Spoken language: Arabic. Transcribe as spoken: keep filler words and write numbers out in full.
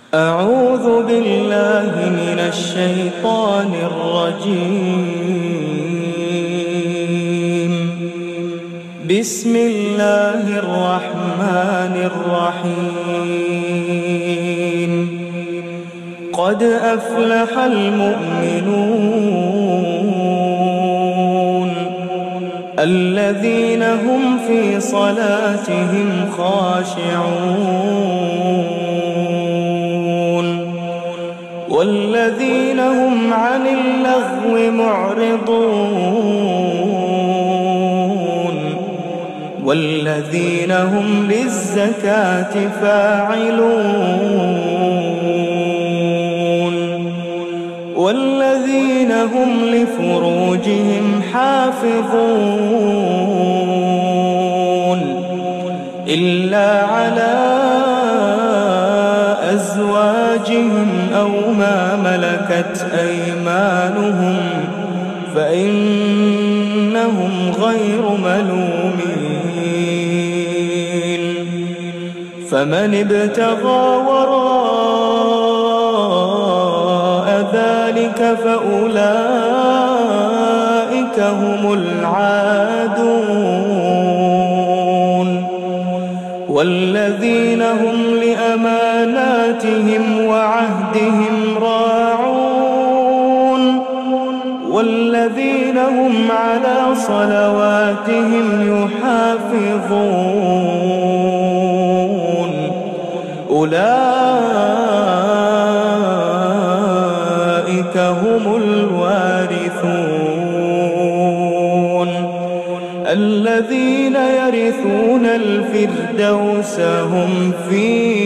أعوذ بالله من الشيطان الرجيم. بسم الله الرحمن الرحيم. قد أفلح المؤمنون الذين هم في صلاتهم خاشعون والذين هم عن اللغو معرضون والذين هم للزكاة فاعلون والذين هم لفروجهم حافظون إلا على أزواجهم أو ما ملكت أيمانهم فإنهم غير ملومين. فمن ابتغى وراء ذلك فأولئك هم العادون والذين هم لأماناتهم وعهدهم راعون والذين هم على صلواتهم يحافظون أولئك هم الوارثون الذين يرثون الفردوس هم فيه